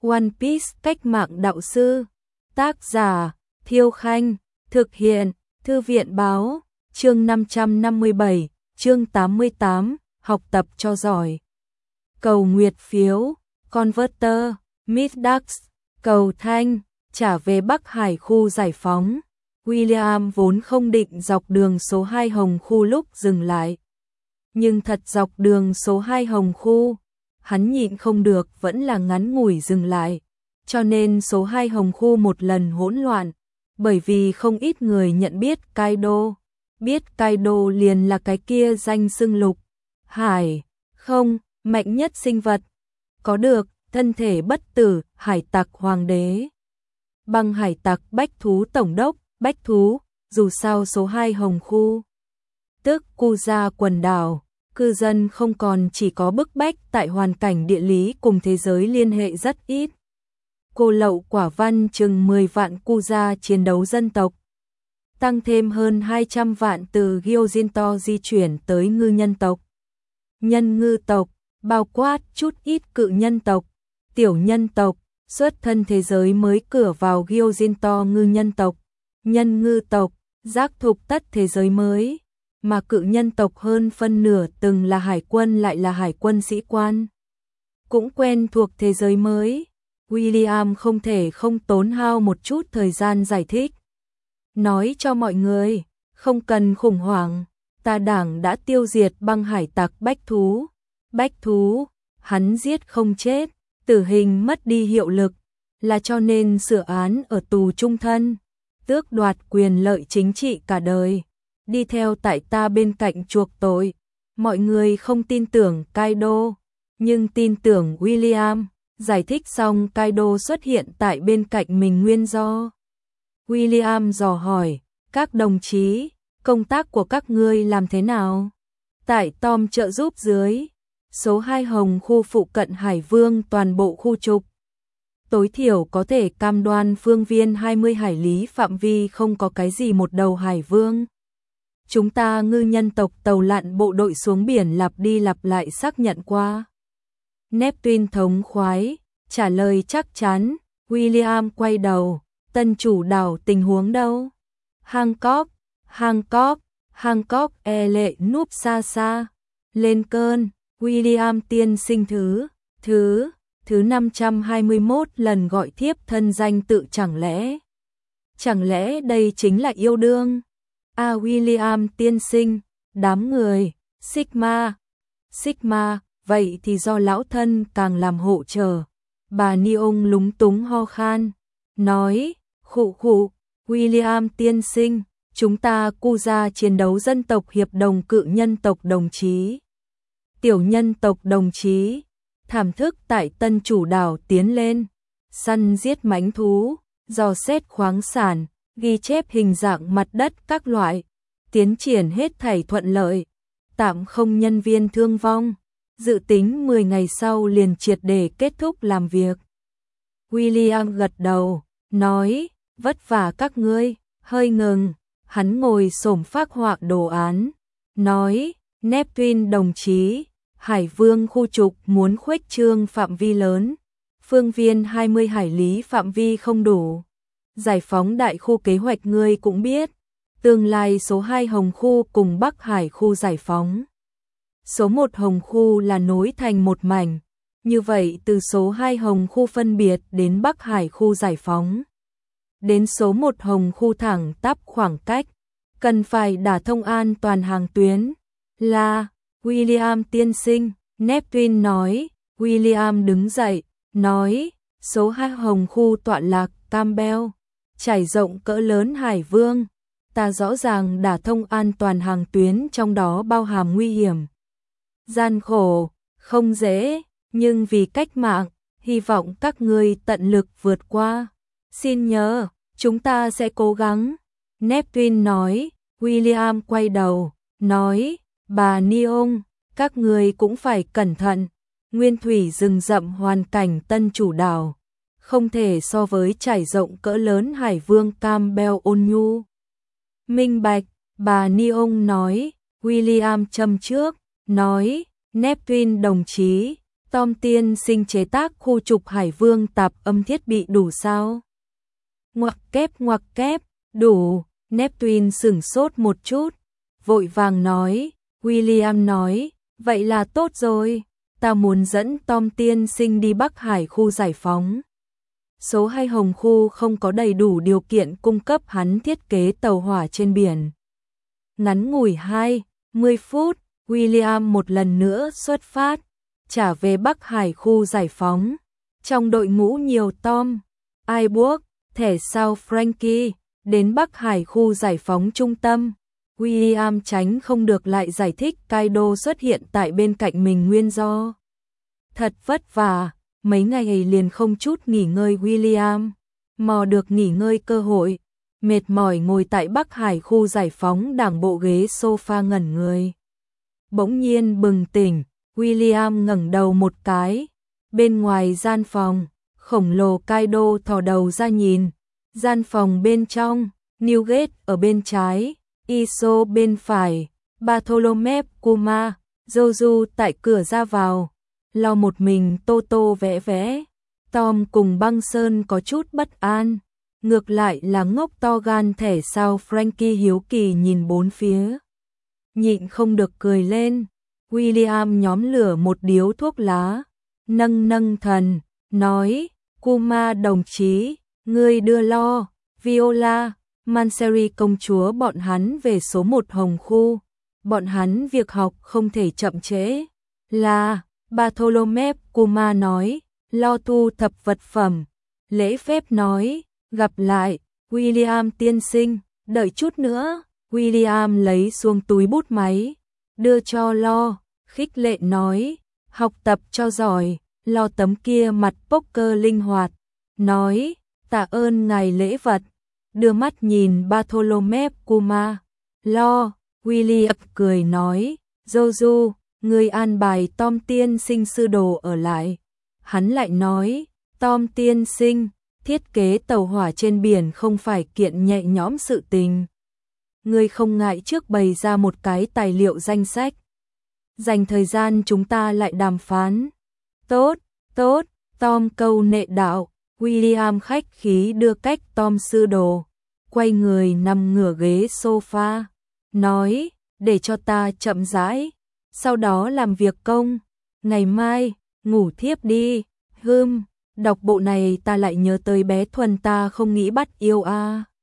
One Piece cách mạng đạo sư. Tác giả Thiêu Khanh. Thực hiện Thư viện Báo. Chương 557, chương 88, học tập cho giỏi. Cầu nguyệt phiếu, Converter, Midax, cầu thanh, trả về Bắc Hải khu giải phóng. William vốn không định dọc đường số 2 Hồng Khu lúc dừng lại. Nhưng thật dọc đường số 2 Hồng Khu, hắn nhịn không được vẫn là ngắn ngủi dừng lại. Cho nên số 2 Hồng Khu một lần hỗn loạn, bởi vì không ít người nhận biết Kaido. Biết Kaido liền là cái kia danh xưng Lục Hải, không, mạnh nhất sinh vật. Có được, thân thể bất tử, hải tặc hoàng đế. Băng hải tặc bách thú tổng đốc, bách thú, dù sao số 2 Hồng Khu. Tức Kuja quần đảo, cư dân không còn chỉ có bức bách tại hoàn cảnh địa lý cùng thế giới liên hệ rất ít. Cô lậu quả văn chừng 10 vạn Kuja chiến đấu dân tộc. Tăng thêm hơn 200 vạn từ Gyojinto di chuyển tới ngư nhân tộc. Nhân ngư tộc, bao quát chút ít cự nhân tộc, tiểu nhân tộc, xuất thân thế giới mới cửa vào Gyojinto ngư nhân tộc, nhân ngư tộc, giác thục tất thế giới mới, mà cự nhân tộc hơn phân nửa từng là hải quân lại là hải quân sĩ quan. Cũng quen thuộc thế giới mới, William không thể không tốn hao một chút thời gian giải thích. Nói cho mọi người, không cần khủng hoảng, ta đảng đã tiêu diệt băng hải tặc bách thú. Bách thú, hắn giết không chết, tử hình mất đi hiệu lực, là cho nên sửa án ở tù trung thân, tước đoạt quyền lợi chính trị cả đời, đi theo tại ta bên cạnh chuộc tội. Mọi người không tin tưởng Kaido, nhưng tin tưởng William. Giải thích xong Kaido xuất hiện tại bên cạnh mình nguyên do. William dò hỏi, các đồng chí, công tác của các ngươi làm thế nào? Tại Tom trợ giúp dưới, số 2 Hồng Khu phụ cận Hải Vương toàn bộ khu trục. Tối thiểu có thể cam đoan phương viên 20 hải lý phạm vi không có cái gì một đầu Hải Vương. Chúng ta ngư nhân tộc tàu lặn bộ đội xuống biển lặp đi lặp lại xác nhận qua. Neptune thống khoái, trả lời chắc chắn. William quay đầu, tân chủ đảo tình huống đâu? Hancock e lệ núp xa xa. Lên cơn, William tiên sinh thứ 521 lần gọi thiếp thân danh tự chẳng lẽ đây chính là yêu đương? William tiên sinh, đám người, Sigma, vậy thì do lão thân càng làm hộ trợ. Bà Niong lúng túng ho khan, nói, khụ, William tiên sinh, chúng ta Kuja chiến đấu dân tộc hiệp đồng cự nhân tộc đồng chí. Tiểu nhân tộc đồng chí, thảm thức tại tân chủ đảo tiến lên, săn giết mãnh thú, dò xét khoáng sản, ghi chép hình dạng mặt đất các loại, tiến triển hết thảy thuận lợi, tạm không nhân viên thương vong. Dự tính 10 ngày sau liền triệt để kết thúc làm việc. William gật đầu, nói, vất vả các ngươi, hơi ngừng, hắn ngồi xổm phác họa đồ án, nói, Neptune đồng chí, Hải Vương khu trục muốn khuếch trương phạm vi lớn, phương viên 20 hải lý phạm vi không đủ. Giải phóng đại khu kế hoạch ngươi cũng biết, tương lai số 2 Hồng Khu cùng Bắc Hải khu giải phóng. Số 1 Hồng Khu là nối thành một mảnh, như vậy từ số 2 Hồng Khu phân biệt đến Bắc Hải khu giải phóng. Đến số 1 Hồng Khu thẳng tắp khoảng cách, cần phải đả thông an toàn hàng tuyến. Là, William tiên sinh, Neptune nói. William đứng dậy, nói, số 2 Hồng Khu tọa lạc Campbell, trải rộng cỡ lớn Hải Vương. Ta rõ ràng đả thông an toàn hàng tuyến trong đó bao hàm nguy hiểm. Gian khổ, không dễ, nhưng vì cách mạng, hy vọng các ngươi tận lực vượt qua. Xin nhớ, chúng ta sẽ cố gắng. Neptune nói. William quay đầu, nói, bà Niong, các ngươi cũng phải cẩn thận. Nguyên thủy rừng rậm hoàn cảnh tân chủ đảo, không thể so với trải rộng cỡ lớn Hải Vương Campbell ôn nhu. Minh bạch, bà Niong nói. William châm trước, nói, Neptune đồng chí, Tom tiên sinh chế tác khu trục Hải Vương tạp âm thiết bị đủ sao? Ngoặc kép, đủ. Neptune sửng sốt một chút, vội vàng nói, William nói, vậy là tốt rồi, ta muốn dẫn Tom tiên sinh đi Bắc Hải khu giải phóng. Số 2 Hồng khu không có đầy đủ điều kiện cung cấp hắn thiết kế tàu hỏa trên biển. Ngắn ngủi 20 phút, William một lần nữa xuất phát, trả về Bắc Hải khu giải phóng. Trong đội ngũ nhiều Tom, iBook, thể sao Frankie, đến Bắc Hải khu giải phóng trung tâm. William tránh không được lại giải thích Kaido xuất hiện tại bên cạnh mình nguyên do. Thật vất vả, mấy ngày liền không chút nghỉ ngơi William, mò được nghỉ ngơi cơ hội, mệt mỏi ngồi tại Bắc Hải khu giải phóng đảng bộ ghế sofa ngẩn người. Bỗng nhiên bừng tỉnh, William ngẩng đầu một cái, bên ngoài gian phòng, khổng lồ Kaido thò đầu ra nhìn, gian phòng bên trong, Newgate ở bên trái, Iso bên phải, Bartholomew Kuma, Joju tại cửa ra vào, lo một mình tô tô vẽ vẽ. Tom cùng Băng Sơn có chút bất an, ngược lại là ngốc to gan thể sao Frankie hiếu kỳ nhìn bốn phía. Nhịn không được cười lên, William nhóm lửa một điếu thuốc lá, nâng thần, nói, Kuma đồng chí, ngươi đưa lo, Viola, Manseri công chúa bọn hắn về số 1 Hồng khu, bọn hắn việc học không thể chậm trễ. Là, Bartholomew Kuma nói, lo thu thập vật phẩm, lễ phép nói, gặp lại, William tiên sinh, đợi chút nữa. William lấy xuống túi bút máy, đưa cho Lo, khích lệ nói, học tập cho giỏi. Lo tấm kia mặt poker linh hoạt, nói, tạ ơn ngài lễ vật, đưa mắt nhìn Bartholomew Kuma. Lo, William cười nói, Joju, người an bài Tom tiên sinh sư đồ ở lại. Hắn lại nói, Tom tiên sinh, thiết kế tàu hỏa trên biển không phải kiện nhẹ nhõm sự tình. Ngươi không ngại trước bày ra một cái tài liệu danh sách. Dành thời gian chúng ta lại đàm phán. Tốt, Tom câu nệ đạo. William khách khí đưa cách Tom sư đồ, quay người nằm ngửa ghế sofa, nói, để cho ta chậm rãi, sau đó làm việc công, ngày mai, ngủ thiếp đi. Đọc bộ này ta lại nhớ tới bé Thuần ta không nghĩ bắt yêu a.